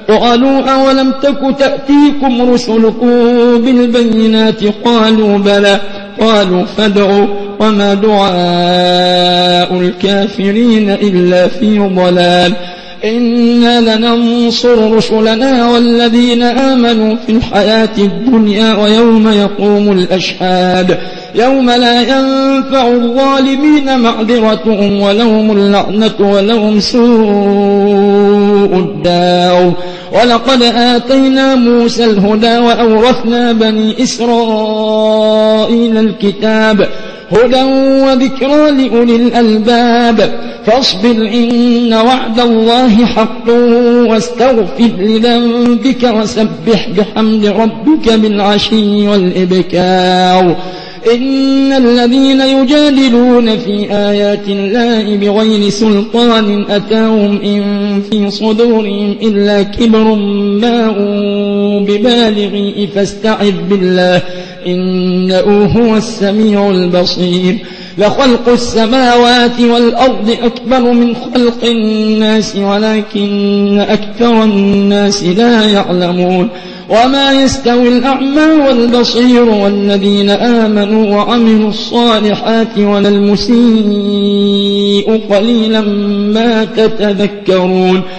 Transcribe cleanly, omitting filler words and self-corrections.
قالوا أولم تك تأتيكم رسلكم بالبينات قالوا بلى قالوا فادعوا وما دعاء الكافرين إلا في ضلال إنا لننصر رسلنا والذين آمنوا في الحياة الدنيا ويوم يقوم الأشهاد يوم لا ينفع الظالمين معذرتهم ولهم اللعنة ولهم سوء الدار ولقد آتينا موسى الهدى وأورثنا بني إسرائيل الكتاب هدى وذكرى لأولي الألباب فاصبر إن وعد الله حق واستغفر لذنبك وسبح بحمد ربك بالعشي والإبكار إن الذين يجادلون في آيات الله بغير سلطان أتاهم إن في صدورهم إلا كبر ما هم ببالغيه فاستعذ بالله إنه هو السميع البصير لخلق السماوات والأرض أكبر من خلق الناس ولكن أكثر الناس لا يعلمون وما يستوي الأعمى والبصير والذين آمنوا وعملوا الصالحات ولا المسيء قليلا ما تتذكرون